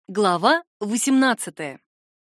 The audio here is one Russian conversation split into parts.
Глава 18.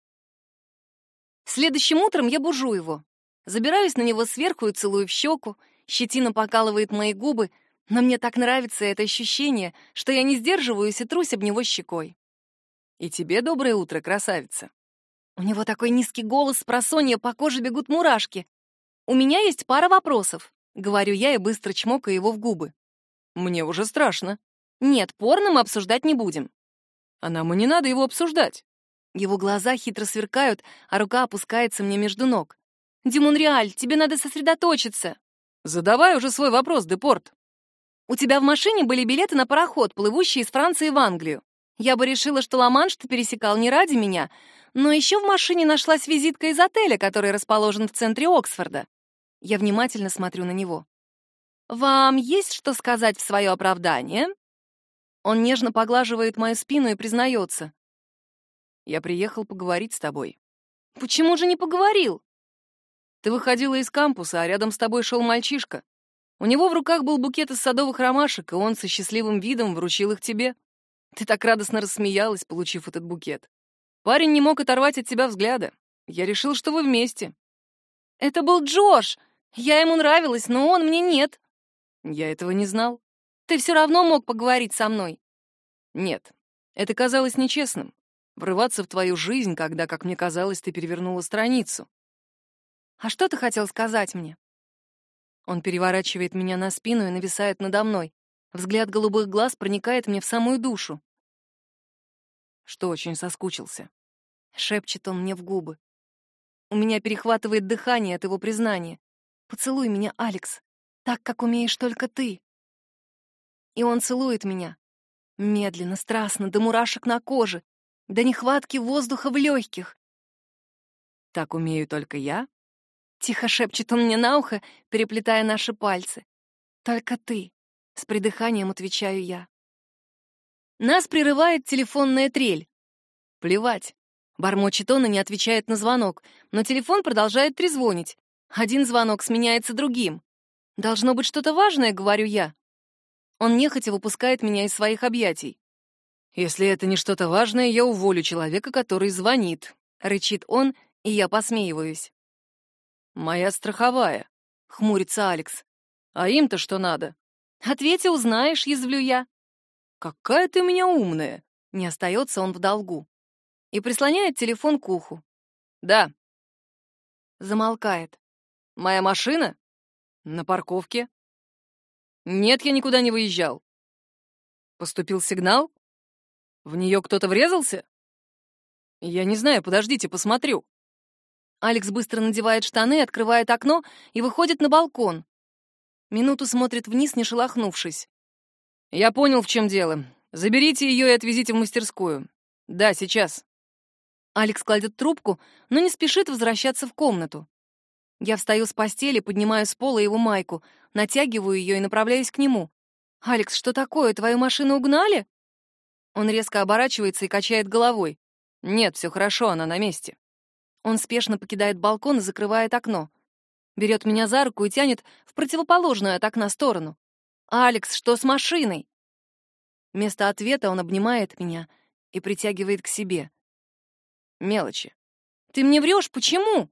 Следующим утром я бужу его. Забираюсь на него сверху и целую в щеку. Щетина покалывает мои губы, но мне так нравится это ощущение, что я не сдерживаюсь и трусь об него щекой. «И тебе доброе утро, красавица!» У него такой низкий голос, спросонья, по коже бегут мурашки. «У меня есть пара вопросов», — говорю я и быстро чмокаю его в губы. «Мне уже страшно». «Нет, порно мы обсуждать не будем». «А нам и не надо его обсуждать». Его глаза хитро сверкают, а рука опускается мне между ног. «Димонреаль, тебе надо сосредоточиться». «Задавай уже свой вопрос, Депорт». «У тебя в машине были билеты на пароход, плывущий из Франции в Англию. Я бы решила, что Ла-Манш ты пересекал не ради меня, но еще в машине нашлась визитка из отеля, который расположен в центре Оксфорда». Я внимательно смотрю на него. «Вам есть что сказать в свое оправдание?» Он нежно поглаживает мою спину и признается. «Я приехал поговорить с тобой». «Почему же не поговорил?» «Ты выходила из кампуса, а рядом с тобой шел мальчишка. У него в руках был букет из садовых ромашек, и он со счастливым видом вручил их тебе. Ты так радостно рассмеялась, получив этот букет. Парень не мог оторвать от тебя взгляда. Я решил, что вы вместе». «Это был Джош! Я ему нравилась, но он мне нет». «Я этого не знал». «Ты все равно мог поговорить со мной». «Нет, это казалось нечестным. Врываться в твою жизнь, когда, как мне казалось, ты перевернула страницу». «А что ты хотел сказать мне?» Он переворачивает меня на спину и нависает надо мной. Взгляд голубых глаз проникает мне в самую душу. «Что очень соскучился», — шепчет он мне в губы. У меня перехватывает дыхание от его признания. «Поцелуй меня, Алекс, так, как умеешь только ты». И он целует меня. Медленно, страстно, до мурашек на коже, до нехватки воздуха в легких. «Так умею только я?» — тихо шепчет он мне на ухо, переплетая наши пальцы. «Только ты», — с придыханием отвечаю я. Нас прерывает телефонная трель. «Плевать», — бормочет он и не отвечает на звонок, но телефон продолжает трезвонить. Один звонок сменяется другим. «Должно быть что-то важное», — говорю я. Он нехотя выпускает меня из своих объятий. «Если это не что-то важное, я уволю человека, который звонит», — рычит он, и я посмеиваюсь. «Моя страховая», — хмурится Алекс. «А им-то что надо?» «Ответь и узнаешь», — язвлю я. «Какая ты у меня умная!» — не остается он в долгу. И прислоняет телефон к уху. «Да». Замолкает. «Моя машина?» «На парковке». «Нет, я никуда не выезжал». «Поступил сигнал? В нее кто-то врезался?» «Я не знаю, подождите, посмотрю». Алекс быстро надевает штаны, открывает окно и выходит на балкон. Минуту смотрит вниз, не шелохнувшись. «Я понял, в чем дело. Заберите ее и отвезите в мастерскую. Да, сейчас». Алекс кладет трубку, но не спешит возвращаться в комнату. Я встаю с постели, поднимаю с пола его майку, натягиваю ее и направляюсь к нему. «Алекс, что такое? Твою машину угнали?» Он резко оборачивается и качает головой. «Нет, все хорошо, она на месте». Он спешно покидает балкон и закрывает окно. Берет меня за руку и тянет в противоположную от окна сторону. «Алекс, что с машиной?» Вместо ответа он обнимает меня и притягивает к себе. «Мелочи». «Ты мне врешь, почему?»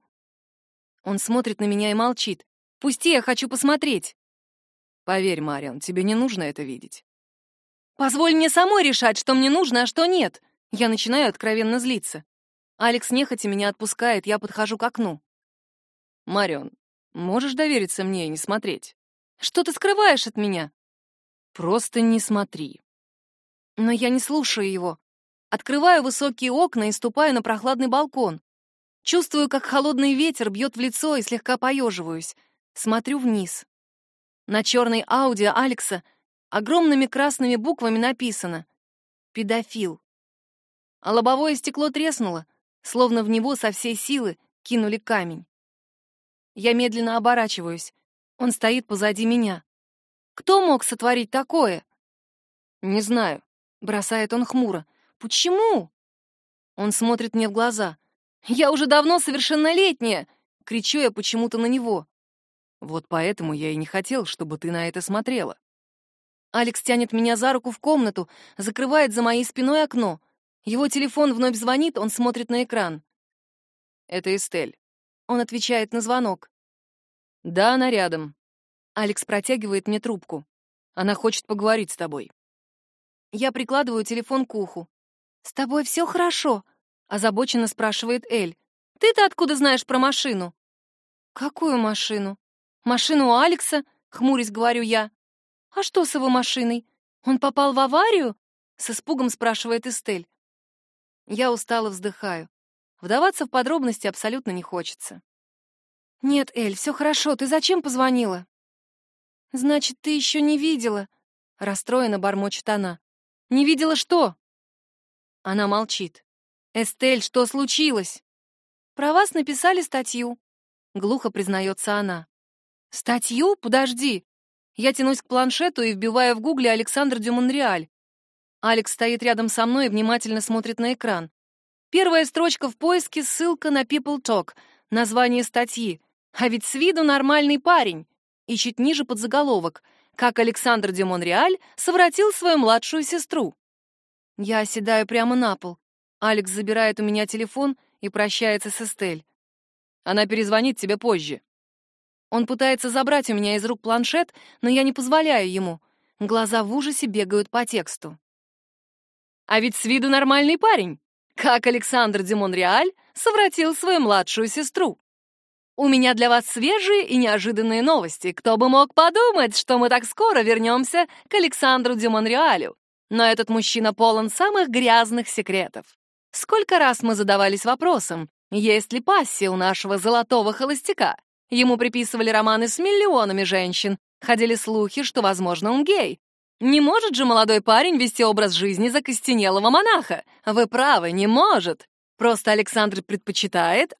Он смотрит на меня и молчит. «Пусти, я хочу посмотреть». «Поверь, Марион, тебе не нужно это видеть». «Позволь мне самой решать, что мне нужно, а что нет». Я начинаю откровенно злиться. Алекс нехотя меня отпускает, я подхожу к окну. «Марион, можешь довериться мне и не смотреть?» «Что ты скрываешь от меня?» «Просто не смотри». Но я не слушаю его. Открываю высокие окна и ступаю на прохладный балкон. Чувствую, как холодный ветер бьет в лицо и слегка поеживаюсь. Смотрю вниз. На черной Ауди Алекса огромными красными буквами написано «Педофил». А лобовое стекло треснуло, словно в него со всей силы кинули камень. Я медленно оборачиваюсь. Он стоит позади меня. Кто мог сотворить такое? «Не знаю», — бросает он хмуро. «Почему?» Он смотрит мне в глаза. «Я уже давно совершеннолетняя!» — кричу я почему-то на него. «Вот поэтому я и не хотел, чтобы ты на это смотрела». Алекс тянет меня за руку в комнату, закрывает за моей спиной окно. Его телефон вновь звонит, он смотрит на экран. «Это Эстель». Он отвечает на звонок. «Да, она рядом». Алекс протягивает мне трубку. «Она хочет поговорить с тобой». Я прикладываю телефон к уху. «С тобой все хорошо?» — озабоченно спрашивает Эль. «Ты-то откуда знаешь про машину?» «Какую машину?» «Машину у Алекса», — хмурясь говорю я. «А что с его машиной? Он попал в аварию?» — с испугом спрашивает Эстель. Я устало вздыхаю. Вдаваться в подробности абсолютно не хочется. «Нет, Эль, все хорошо. Ты зачем позвонила?» «Значит, ты еще не видела?» — расстроенно бормочет она. «Не видела что?» Она молчит. «Эстель, что случилось?» «Про вас написали статью», — глухо признается она. «Статью? Подожди». Я тянусь к планшету и вбиваю в гугле «Александр дю Монреаль». Алекс стоит рядом со мной и внимательно смотрит на экран. Первая строчка в поиске — ссылка на People Talk, название статьи. А ведь с виду нормальный парень. И чуть ниже подзаголовок: «Как Александр дю Монреаль совратил свою младшую сестру». Я оседаю прямо на пол. Алекс забирает у меня телефон и прощается с Эстель. «Она перезвонит тебе позже». Он пытается забрать у меня из рук планшет, но я не позволяю ему. Глаза в ужасе бегают по тексту. А ведь с виду нормальный парень. Как Александр дю Монреаль совратил свою младшую сестру. У меня для вас свежие и неожиданные новости. Кто бы мог подумать, что мы так скоро вернемся к Александру дю Монреалю. Но этот мужчина полон самых грязных секретов. Сколько раз мы задавались вопросом, есть ли пассия у нашего золотого холостяка? Ему приписывали романы с миллионами женщин. Ходили слухи, что, возможно, он гей. Не может же молодой парень вести образ жизни закостенелого монаха? Вы правы, не может. Просто Александр предпочитает,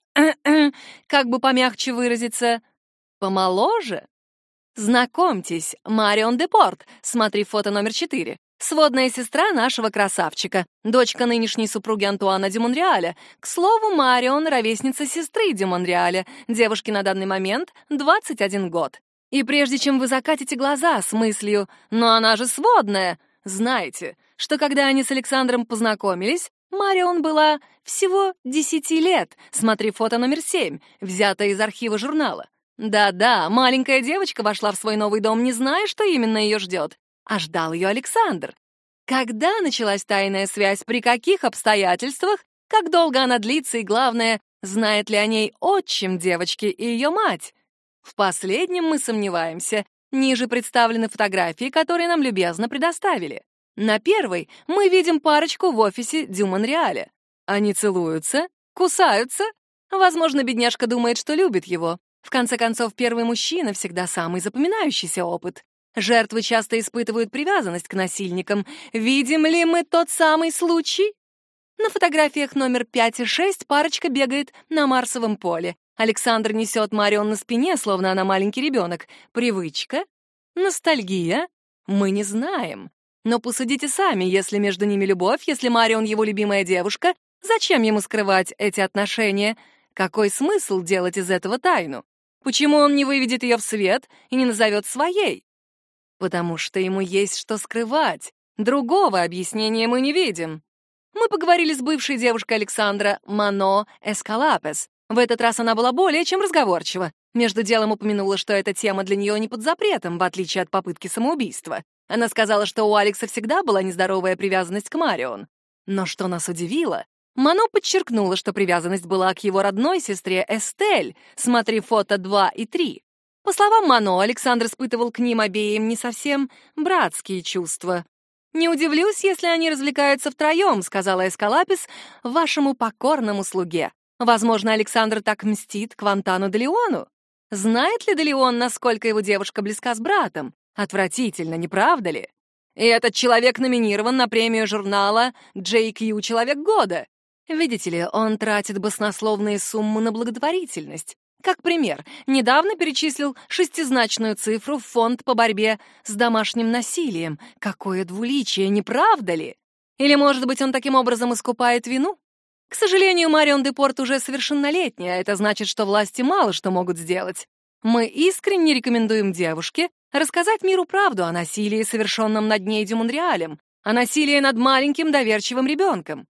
как бы помягче выразиться, помоложе. Знакомьтесь, Марион Депорт, смотри фото номер 4. Сводная сестра нашего красавчика, дочка нынешней супруги Антуана дю Монреаля. К слову, Марион — ровесница сестры дю Монреаля. Девушке на данный момент 21 год. И прежде чем вы закатите глаза с мыслью «но она же сводная», знайте, что когда они с Александром познакомились, Марион была всего 10 лет. Смотри фото номер 7, взято из архива журнала. Да-да, маленькая девочка вошла в свой новый дом, не зная, что именно ее ждет. А ждал ее Александр. Когда началась тайная связь, при каких обстоятельствах, как долго она длится и, главное, знает ли о ней отчим девочки и ее мать? В последнем мы сомневаемся. Ниже представлены фотографии, которые нам любезно предоставили. На первой мы видим парочку в офисе дю Монреаля. Они целуются, кусаются. Возможно, бедняжка думает, что любит его. В конце концов, первый мужчина всегда самый запоминающийся опыт. Жертвы часто испытывают привязанность к насильникам. Видим ли мы тот самый случай? На фотографиях номер 5 и 6 парочка бегает на Марсовом поле. Александр несет Марион на спине, словно она маленький ребенок. Привычка? Ностальгия? Мы не знаем. Но посудите сами, если между ними любовь, если Марион его любимая девушка, зачем ему скрывать эти отношения? Какой смысл делать из этого тайну? Почему он не выведет ее в свет и не назовет своей? Потому что ему есть что скрывать. Другого объяснения мы не видим. Мы поговорили с бывшей девушкой Александра, Мано Эскалапес. В этот раз она была более чем разговорчива. Между делом упомянула, что эта тема для нее не под запретом, в отличие от попытки самоубийства. Она сказала, что у Алекса всегда была нездоровая привязанность к Марион. Но что нас удивило, Мано подчеркнула, что привязанность была к его родной сестре Эстель. Смотри фото 2 и 3. По словам Мано, Александр испытывал к ним обеим не совсем братские чувства. «Не удивлюсь, если они развлекаются втроем», — сказала Эскалапис, — «вашему покорному слуге. Возможно, Александр так мстит Квантану де Леону. Знает ли де Леон, насколько его девушка близка с братом? Отвратительно, не правда ли? И этот человек номинирован на премию журнала JQ «Человек года». Видите ли, он тратит баснословные суммы на благотворительность. Как пример, недавно перечислил 6-значную цифру в фонд по борьбе с домашним насилием. Какое двуличие, не правда ли? Или, может быть, он таким образом искупает вину? К сожалению, Марион Депорт уже совершеннолетняя, а это значит, что власти мало что могут сделать. Мы искренне рекомендуем девушке рассказать миру правду о насилии, совершенном над ней дю Монреалем, о насилии над маленьким доверчивым ребенком.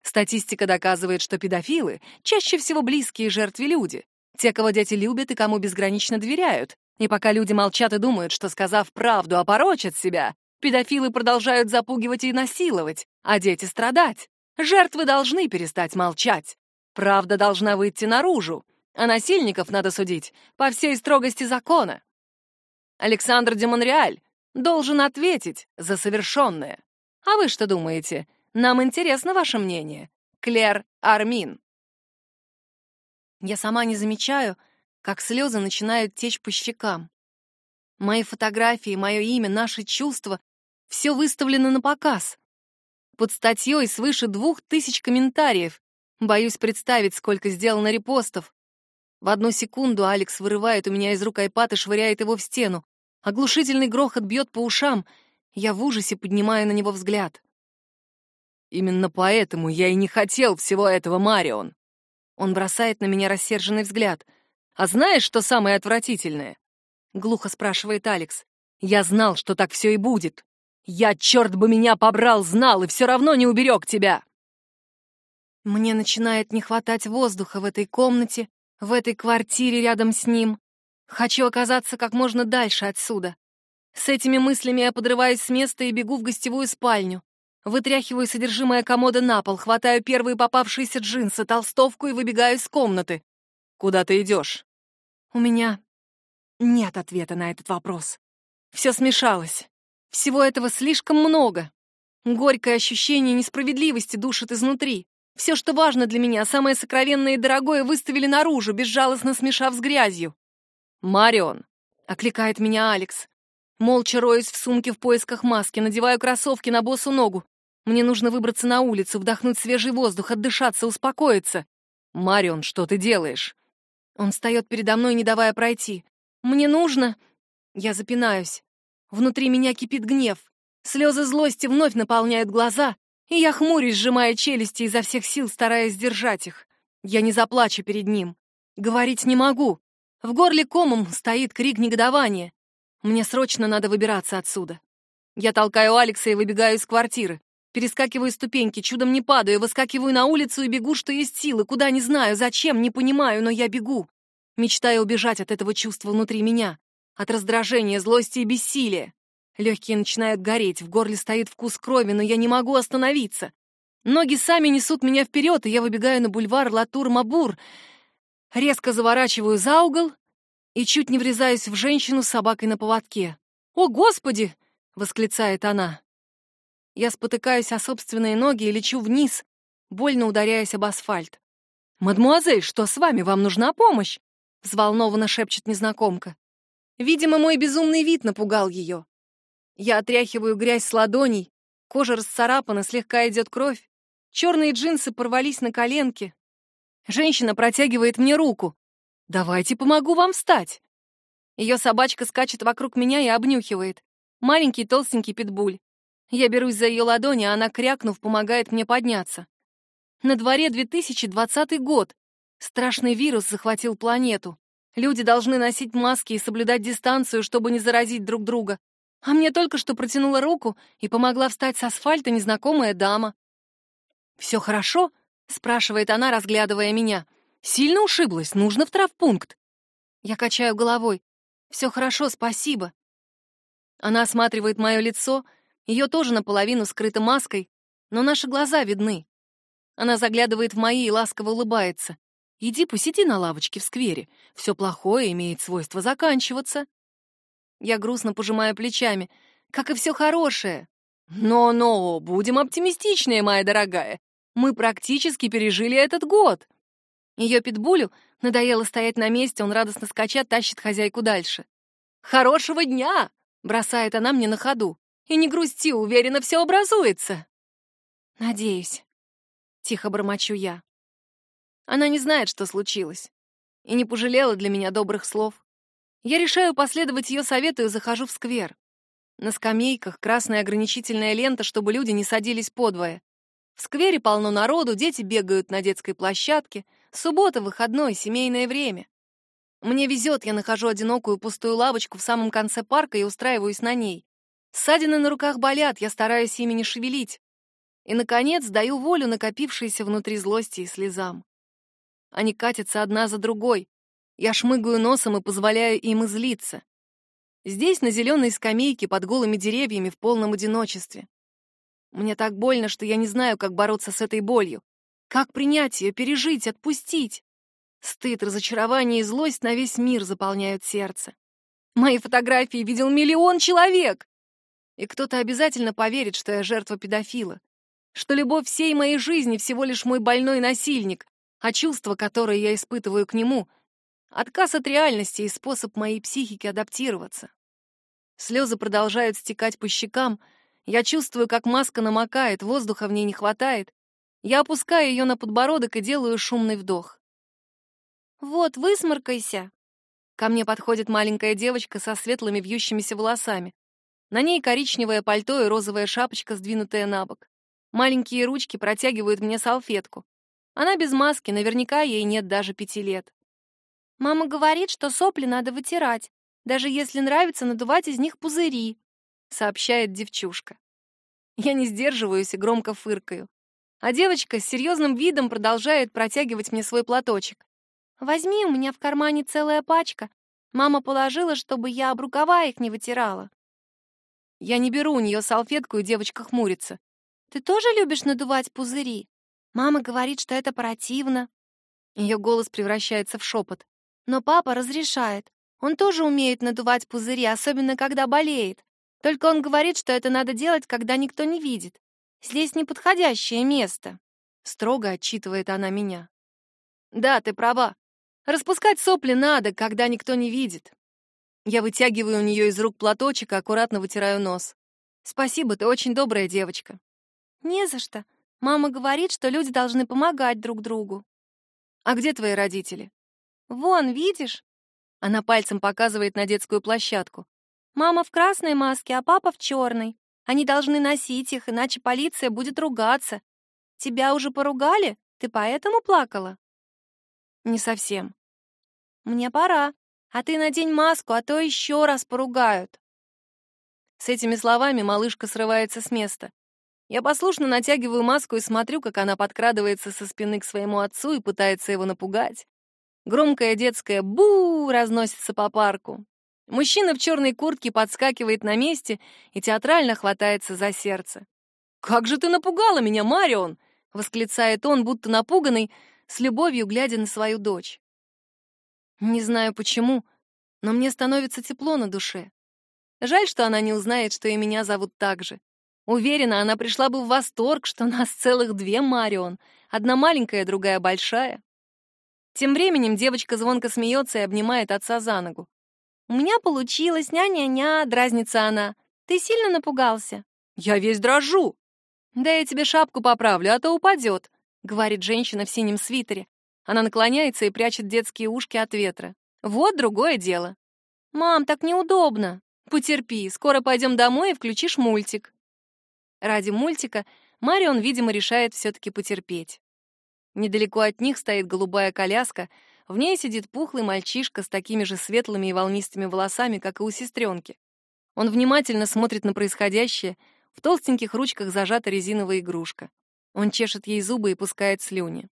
Статистика доказывает, что педофилы чаще всего близкие жертве люди, те, кого дети любят и кому безгранично доверяют. И пока люди молчат и думают, что, сказав правду, опорочат себя, педофилы продолжают запугивать и насиловать, а дети страдать. Жертвы должны перестать молчать. Правда должна выйти наружу, а насильников надо судить по всей строгости закона. Александр де Монреаль должен ответить за совершенное. А вы что думаете? Нам интересно ваше мнение. Клэр Армин. Я сама не замечаю, как слезы начинают течь по щекам. Мои фотографии, мое имя, наши чувства — все выставлено на показ. Под статьей свыше 2000 комментариев. Боюсь представить, сколько сделано репостов. В одну секунду Алекс вырывает у меня из рук айпад и швыряет его в стену. Оглушительный грохот бьет по ушам. Я в ужасе поднимаю на него взгляд. «Именно поэтому я и не хотел всего этого, Марион». Он бросает на меня рассерженный взгляд. «А знаешь, что самое отвратительное?» Глухо спрашивает Алекс. «Я знал, что так все и будет. Я, черт бы меня побрал, знал и все равно не уберег тебя!» Мне начинает не хватать воздуха в этой комнате, в этой квартире рядом с ним. Хочу оказаться как можно дальше отсюда. С этими мыслями я подрываюсь с места и бегу в гостевую спальню. Вытряхиваю содержимое комода на пол, хватаю первые попавшиеся джинсы, толстовку и выбегаю из комнаты. «Куда ты идешь?» У меня нет ответа на этот вопрос. Все смешалось. Всего этого слишком много. Горькое ощущение несправедливости душит изнутри. Все, что важно для меня, самое сокровенное и дорогое, выставили наружу, безжалостно смешав с грязью. «Марион!» — окликает меня Алекс. Молча роюсь в сумке в поисках маски, надеваю кроссовки на босу ногу. Мне нужно выбраться на улицу, вдохнуть свежий воздух, отдышаться, успокоиться. «Марион, что ты делаешь?» Он встает передо мной, не давая пройти. «Мне нужно...» Я запинаюсь. Внутри меня кипит гнев. Слезы злости вновь наполняют глаза, и я хмурюсь, сжимая челюсти изо всех сил, стараясь сдержать их. Я не заплачу перед ним. Говорить не могу. В горле комом стоит крик негодования. Мне срочно надо выбираться отсюда. Я толкаю Алекса и выбегаю из квартиры. Перескакиваю ступеньки, чудом не падаю, выскакиваю на улицу и бегу, что есть силы, куда не знаю, зачем, не понимаю, но я бегу. Мечтаю убежать от этого чувства внутри меня, от раздражения, злости и бессилия. Легкие начинают гореть, в горле стоит вкус крови, но я не могу остановиться. Ноги сами несут меня вперед, и я выбегаю на бульвар Латур-Мабур, резко заворачиваю за угол и чуть не врезаюсь в женщину с собакой на поводке. «О, Господи!» — восклицает она. Я спотыкаюсь о собственные ноги и лечу вниз, больно ударяясь об асфальт. «Мадмуазель, что с вами? Вам нужна помощь?» — взволнованно шепчет незнакомка. Видимо, мой безумный вид напугал ее. Я отряхиваю грязь с ладоней, кожа расцарапана, слегка идет кровь. Черные джинсы порвались на коленке. Женщина протягивает мне руку. «Давайте помогу вам встать». Ее собачка скачет вокруг меня и обнюхивает. Маленький толстенький питбуль. Я берусь за ее ладони, а она, крякнув, помогает мне подняться. На дворе 2020 год. Страшный вирус захватил планету. Люди должны носить маски и соблюдать дистанцию, чтобы не заразить друг друга. А мне только что протянула руку и помогла встать с асфальта незнакомая дама. «Все хорошо?» — спрашивает она, разглядывая меня. «Сильно ушиблась? Нужно в травмпункт». Я качаю головой. «Все хорошо, спасибо». Она осматривает мое лицо, ее тоже наполовину скрыто маской, но наши глаза видны. Она заглядывает в мои и ласково улыбается. «Иди посиди на лавочке в сквере. Все плохое имеет свойство заканчиваться». Я грустно пожимаю плечами. «Как и все хорошее». «Но, будем оптимистичнее, моя дорогая. Мы практически пережили этот год». Ее питбулю надоело стоять на месте, он радостно скача тащит хозяйку дальше. «Хорошего дня!» — бросает она мне на ходу. «И не грусти, уверена, все образуется». «Надеюсь», — тихо бормочу я. Она не знает, что случилось, и не пожалела для меня добрых слов. Я решаю последовать ее совету и захожу в сквер. На скамейках красная ограничительная лента, чтобы люди не садились подвое. В сквере полно народу, дети бегают на детской площадке. Суббота, выходной, семейное время. Мне везет, я нахожу одинокую пустую лавочку в самом конце парка и устраиваюсь на ней. Ссадины на руках болят, я стараюсь ими не шевелить. И, наконец, даю волю накопившейся внутри злости и слезам. Они катятся одна за другой. Я шмыгаю носом и позволяю им излиться. Здесь, на зеленой скамейке под голыми деревьями, в полном одиночестве. Мне так больно, что я не знаю, как бороться с этой болью. Как принять ее, пережить, отпустить? Стыд, разочарование и злость на весь мир заполняют сердце. Мои фотографии видел 1 000 000 человек. И кто-то обязательно поверит, что я жертва педофила, что любовь всей моей жизни всего лишь мой больной насильник, а чувства, которые я испытываю к нему — отказ от реальности и способ моей психики адаптироваться. Слезы продолжают стекать по щекам, я чувствую, как маска намокает, воздуха в ней не хватает. Я опускаю ее на подбородок и делаю шумный вдох. «Вот, высморкайся!» Ко мне подходит маленькая девочка со светлыми вьющимися волосами. На ней коричневое пальто и розовая шапочка, сдвинутая на бок. Маленькие ручки протягивают мне салфетку. Она без маски, наверняка ей нет даже 5 лет. «Мама говорит, что сопли надо вытирать, даже если нравится надувать из них пузыри», — сообщает девчушка. Я не сдерживаюсь и громко фыркаю. А девочка с серьезным видом продолжает протягивать мне свой платочек. «Возьми, у меня в кармане целая пачка. Мама положила, чтобы я об рукава их не вытирала». Я не беру у нее салфетку, и девочка хмурится. «Ты тоже любишь надувать пузыри? Мама говорит, что это противно». Ее голос превращается в шепот. «Но папа разрешает. Он тоже умеет надувать пузыри, особенно когда болеет. Только он говорит, что это надо делать, когда никто не видит. Здесь неподходящее место», — строго отчитывает она меня. «Да, ты права. Распускать сопли надо, когда никто не видит». Я вытягиваю у нее из рук платочек и аккуратно вытираю нос. «Спасибо, ты очень добрая девочка». «Не за что. Мама говорит, что люди должны помогать друг другу». «А где твои родители?» «Вон, видишь?» Она пальцем показывает на детскую площадку. «Мама в красной маске, а папа в черной. Они должны носить их, иначе полиция будет ругаться. Тебя уже поругали? Ты поэтому плакала?» «Не совсем». «Мне пора. А ты надень маску, а то еще раз поругают». С этими словами малышка срывается с места. Я послушно натягиваю маску и смотрю, как она подкрадывается со спины к своему отцу и пытается его напугать. Громкое детское «бу» разносится по парку. Мужчина в черной куртке подскакивает на месте и театрально хватается за сердце. «Как же ты напугала меня, Марион!» — восклицает он, будто напуганный, с любовью глядя на свою дочь. Не знаю почему, но мне становится тепло на душе. Жаль, что она не узнает, что и меня зовут так же. Уверена, она пришла бы в восторг, что нас целых 2 Марион. Одна маленькая, другая большая. Тем временем девочка звонко смеется и обнимает отца за ногу. «У меня получилось, ня-ня-ня», — дразнится она. «Ты сильно напугался?» «Я весь дрожу». «Да я тебе шапку поправлю, а то упадет», — говорит женщина в синем свитере. Она наклоняется и прячет детские ушки от ветра. «Вот другое дело». «Мам, так неудобно». «Потерпи, скоро пойдем домой и включишь мультик». Ради мультика Марион, видимо, решает все-таки потерпеть. Недалеко от них стоит голубая коляска, в ней сидит пухлый мальчишка с такими же светлыми и волнистыми волосами, как и у сестренки. Он внимательно смотрит на происходящее, в толстеньких ручках зажата резиновая игрушка. Он чешет ей зубы и пускает слюни.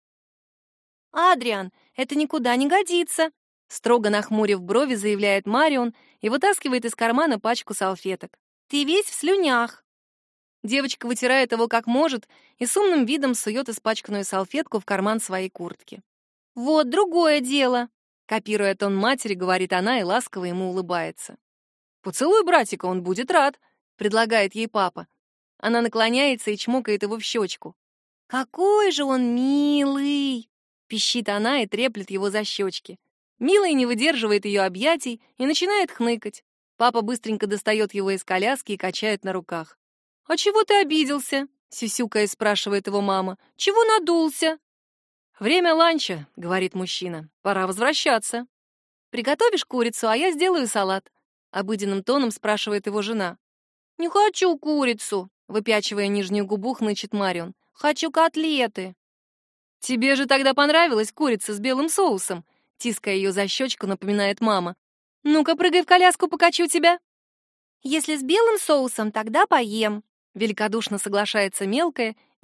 «Адриан, это никуда не годится!» Строго нахмурив брови, заявляет Марион и вытаскивает из кармана пачку салфеток. «Ты весь в слюнях!» Девочка вытирает его как может и с умным видом сует испачканную салфетку в карман своей куртки. «Вот другое дело!» Копируя тон матери, говорит она и ласково ему улыбается. «Поцелуй братика, он будет рад», — предлагает ей папа. Она наклоняется и чмокает его в щечку. «Какой же он милый!» — пищит она и треплет его за щечки. Милый не выдерживает ее объятий и начинает хныкать. Папа быстренько достает его из коляски и качает на руках. «А чего ты обиделся?» — сюсюкая спрашивает его мама. «Чего надулся?» «Время ланча», — говорит мужчина. «Пора возвращаться». «Приготовишь курицу, а я сделаю салат?» — обыденным тоном спрашивает его жена. «Не хочу курицу», — выпячивая нижнюю губу, хнычет Марион. «Хочу котлеты». «Тебе же тогда понравилась курица с белым соусом», — тиская ее за щечку, напоминает мама. «Ну-ка, прыгай в коляску, покачу тебя». «Если с белым соусом, тогда поем», — великодушно соглашается мелкая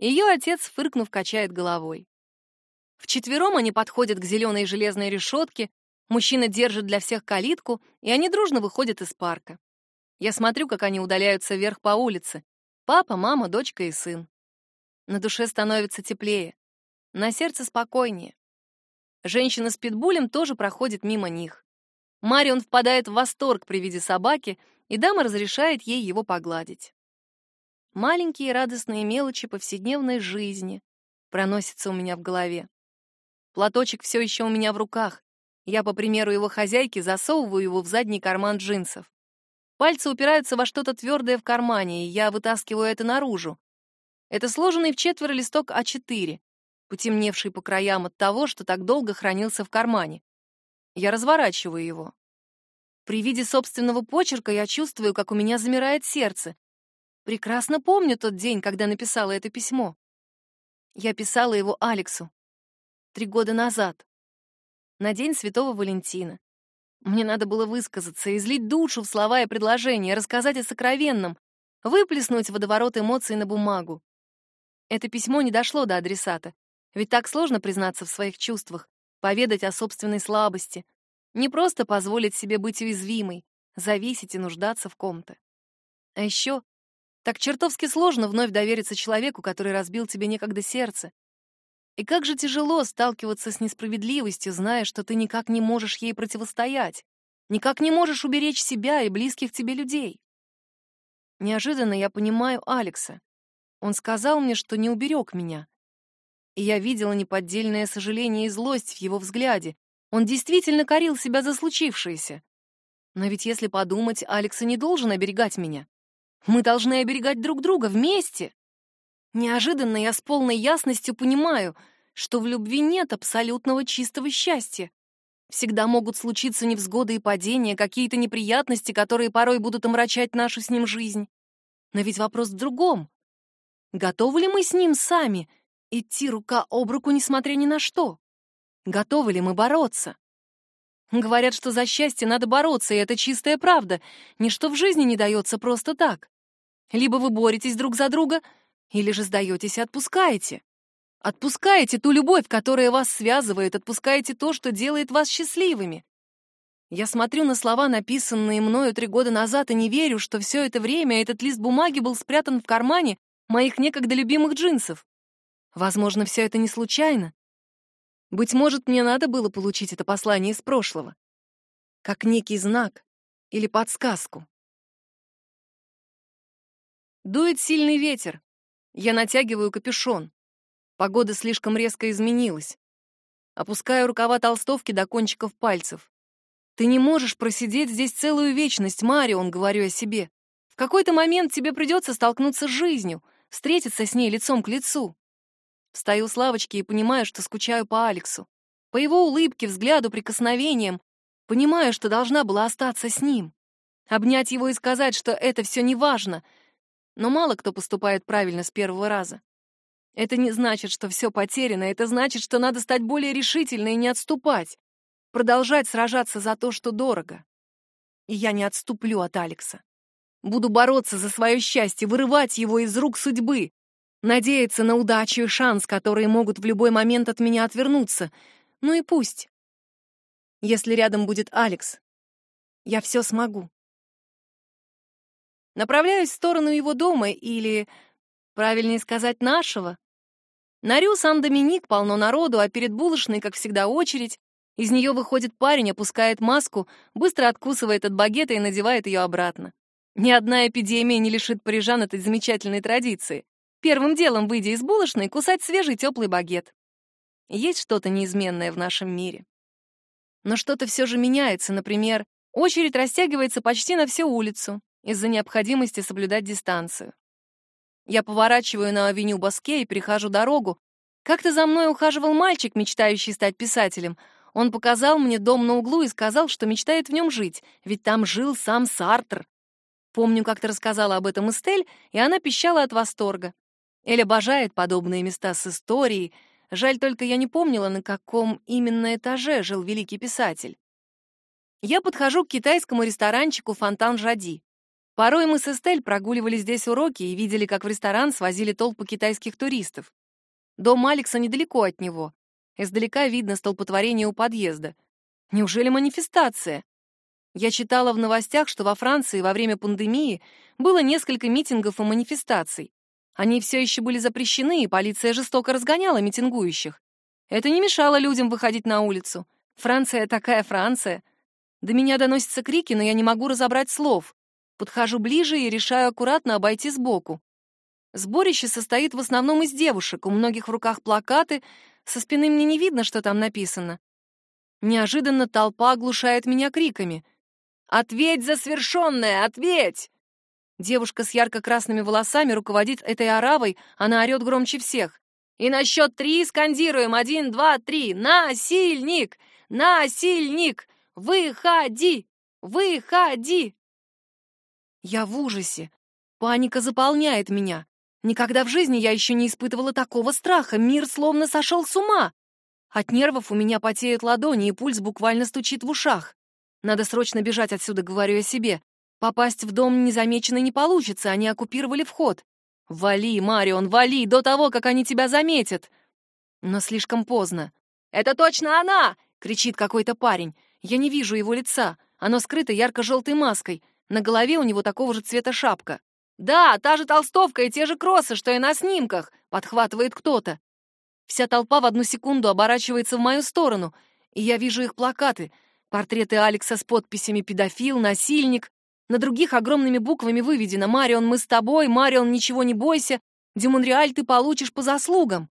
Ее отец, фыркнув, качает головой. Вчетвером они подходят к зеленой железной решетке, мужчина держит для всех калитку, и они дружно выходят из парка. Я смотрю, как они удаляются вверх по улице. Папа, мама, дочка и сын. На душе становится теплее, на сердце спокойнее. Женщина с питбулем тоже проходит мимо них. Марион впадает в восторг при виде собаки, и дама разрешает ей его погладить. Маленькие радостные мелочи повседневной жизни проносятся у меня в голове. Платочек все еще у меня в руках. Я, по примеру его хозяйки, засовываю его в задний карман джинсов. Пальцы упираются во что-то твердое в кармане, и я вытаскиваю это наружу. Это сложенный в четверо листок А4, потемневший по краям от того, что так долго хранился в кармане. Я разворачиваю его. При виде собственного почерка я чувствую, как у меня замирает сердце. Прекрасно помню тот день, когда написала это письмо. Я писала его Алексу 3 года назад, на День Святого Валентина. Мне надо было высказаться, излить душу в слова и предложения, рассказать о сокровенном, выплеснуть водоворот эмоций на бумагу. Это письмо не дошло до адресата, ведь так сложно признаться в своих чувствах, поведать о собственной слабости, не просто позволить себе быть уязвимой, зависеть и нуждаться в ком-то. А еще так чертовски сложно вновь довериться человеку, который разбил тебе некогда сердце. И как же тяжело сталкиваться с несправедливостью, зная, что ты никак не можешь ей противостоять, никак не можешь уберечь себя и близких тебе людей. Неожиданно я понимаю Алекса. Он сказал мне, что не уберег меня. И я видела неподдельное сожаление и злость в его взгляде. Он действительно корил себя за случившееся. Но ведь если подумать, Алекс и не должен оберегать меня. Мы должны оберегать друг друга вместе. Неожиданно я с полной ясностью понимаю, что в любви нет абсолютного чистого счастья. Всегда могут случиться невзгоды и падения, какие-то неприятности, которые порой будут омрачать нашу с ним жизнь. Но ведь вопрос в другом. Готовы ли мы с ним сами идти рука об руку, несмотря ни на что? Готовы ли мы бороться? Говорят, что за счастье надо бороться, и это чистая правда. Ничто в жизни не дается просто так. Либо вы боретесь друг за друга, или же сдаетесь и отпускаете. Отпускаете ту любовь, которая вас связывает, отпускаете то, что делает вас счастливыми. Я смотрю на слова, написанные мною 3 года назад, и не верю, что все это время этот лист бумаги был спрятан в кармане моих некогда любимых джинсов. Возможно, все это не случайно. Быть может, мне надо было получить это послание из прошлого, как некий знак или подсказку. Дует сильный ветер. Я натягиваю капюшон. Погода слишком резко изменилась. Опускаю рукава толстовки до кончиков пальцев. Ты не можешь просидеть здесь целую вечность, Марион, говорю я себе. В какой-то момент тебе придется столкнуться с жизнью, встретиться с ней лицом к лицу. Встаю с лавочки и понимаю, что скучаю по Алексу. По его улыбке, взгляду, прикосновениям. Понимаю, что должна была остаться с ним. Обнять его и сказать, что это все не важно. Но мало кто поступает правильно с первого раза. Это не значит, что все потеряно. Это значит, что надо стать более решительной и не отступать. Продолжать сражаться за то, что дорого. И я не отступлю от Алекса. Буду бороться за свое счастье, вырывать его из рук судьбы. Надеяться на удачу и шанс, которые могут в любой момент от меня отвернуться. Ну и пусть. Если рядом будет Алекс, я все смогу. Направляюсь в сторону его дома или, правильнее сказать, нашего. На Рю Сан-Доминик полно народу, а перед булочной, как всегда, очередь. Из нее выходит парень, опускает маску, быстро откусывает от багета и надевает ее обратно. Ни одна эпидемия не лишит парижан этой замечательной традиции. Первым делом, выйдя из булочной, кусать свежий теплый багет. Есть что-то неизменное в нашем мире. Но что-то все же меняется. Например, очередь растягивается почти на всю улицу из-за необходимости соблюдать дистанцию. Я поворачиваю на авеню Боске и перехожу дорогу. Как-то за мной ухаживал мальчик, мечтающий стать писателем. Он показал мне дом на углу и сказал, что мечтает в нем жить, ведь там жил сам Сартр. Помню, как-то рассказала об этом Эстель, и она пищала от восторга. Эль обожает подобные места с историей. Жаль только, я не помнила, на каком именно этаже жил великий писатель. Я подхожу к китайскому ресторанчику «Фонтан Жади». Порой мы с Эстель прогуливали здесь уроки и видели, как в ресторан свозили толпы китайских туристов. Дом Алекса недалеко от него. Издалека видно столпотворение у подъезда. Неужели манифестация? Я читала в новостях, что во Франции во время пандемии было несколько митингов и манифестаций. Они все еще были запрещены, и полиция жестоко разгоняла митингующих. Это не мешало людям выходить на улицу. Франция такая Франция. До меня доносятся крики, но я не могу разобрать слов. Подхожу ближе и решаю аккуратно обойти сбоку. Сборище состоит в основном из девушек, у многих в руках плакаты, со спины мне не видно, что там написано. Неожиданно толпа оглушает меня криками. «Ответь за свершенное! Ответь!» Девушка с ярко-красными волосами руководит этой оравой, она орет громче всех. «И на счет 3 скандируем! 1, 2, 3! Насильник! Насильник! Выходи! Выходи!» Я в ужасе. Паника заполняет меня. Никогда в жизни я еще не испытывала такого страха. Мир словно сошел с ума. От нервов у меня потеют ладони, и пульс буквально стучит в ушах. Надо срочно бежать отсюда, говорю я себе. Попасть в дом незамеченной не получится, они оккупировали вход. Вали, Марион, вали, до того, как они тебя заметят. Но слишком поздно. «Это точно она!» — кричит какой-то парень. Я не вижу его лица. Оно скрыто ярко-желтой маской. На голове у него такого же цвета шапка. «Да, та же толстовка и те же кроссы, что и на снимках!» — подхватывает кто-то. Вся толпа в одну секунду оборачивается в мою сторону, и я вижу их плакаты. Портреты Алекса с подписями «Педофил», «Насильник». На других огромными буквами выведено «Марион, мы с тобой», «Марион, ничего не бойся», «Дюмонреаль, ты получишь по заслугам».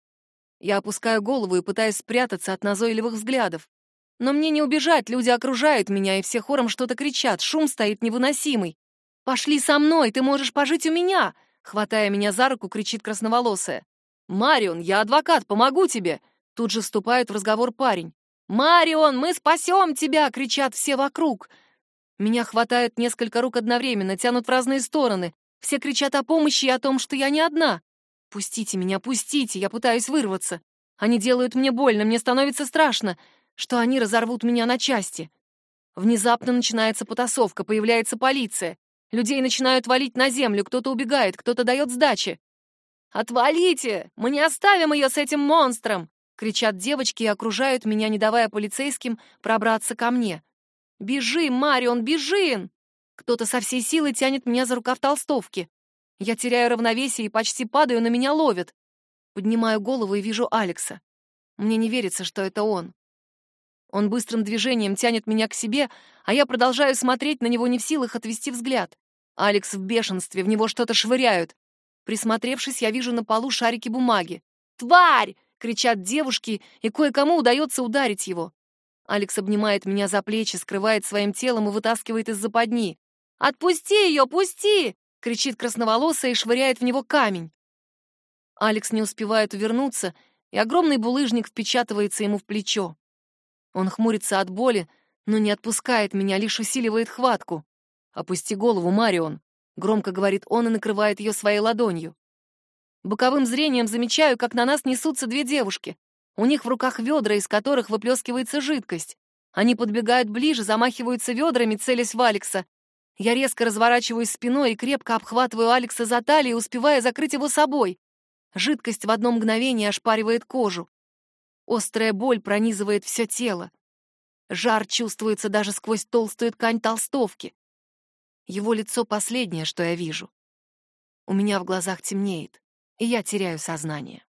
Я опускаю голову и пытаюсь спрятаться от назойливых взглядов. Но мне не убежать, люди окружают меня, и все хором что-то кричат, шум стоит невыносимый. «Пошли со мной, ты можешь пожить у меня!» Хватая меня за руку, кричит красноволосая. «Марион, я адвокат, помогу тебе!» Тут же вступает в разговор парень. «Марион, мы спасем тебя!» — кричат все вокруг. Меня хватают несколько рук одновременно, тянут в разные стороны. Все кричат о помощи и о том, что я не одна. «Пустите меня, пустите!» Я пытаюсь вырваться. Они делают мне больно, мне становится страшно, что они разорвут меня на части. Внезапно начинается потасовка, появляется полиция. Людей начинают валить на землю, кто-то убегает, кто-то дает сдачи. «Отвалите! Мы не оставим ее с этим монстром!» — кричат девочки и окружают меня, не давая полицейским пробраться ко мне. «Бежим, Марион, бежим!» Кто-то со всей силы тянет меня за рукав толстовки. Я теряю равновесие и почти падаю, но меня ловят. Поднимаю голову и вижу Алекса. Мне не верится, что это он. Он быстрым движением тянет меня к себе, а я продолжаю смотреть на него, не в силах отвести взгляд. Алекс в бешенстве, в него что-то швыряют. Присмотревшись, я вижу на полу шарики бумаги. «Тварь!» — кричат девушки, и кое-кому удается ударить его. Алекс обнимает меня за плечи, скрывает своим телом и вытаскивает из западни. «Отпусти ее, пусти!» — кричит красноволосая и швыряет в него камень. Алекс не успевает увернуться, и огромный булыжник впечатывается ему в плечо. Он хмурится от боли, но не отпускает меня, лишь усиливает хватку. «Опусти голову, Марион», — громко говорит он и накрывает ее своей ладонью. Боковым зрением замечаю, как на нас несутся две девушки. У них в руках ведра, из которых выплескивается жидкость. Они подбегают ближе, замахиваются ведрами, целясь в Алекса. Я резко разворачиваюсь спиной и крепко обхватываю Алекса за талию, успевая закрыть его собой. Жидкость в одно мгновение ошпаривает кожу. Острая боль пронизывает все тело. Жар чувствуется даже сквозь толстую ткань толстовки. Его лицо последнее, что я вижу. У меня в глазах темнеет, и я теряю сознание.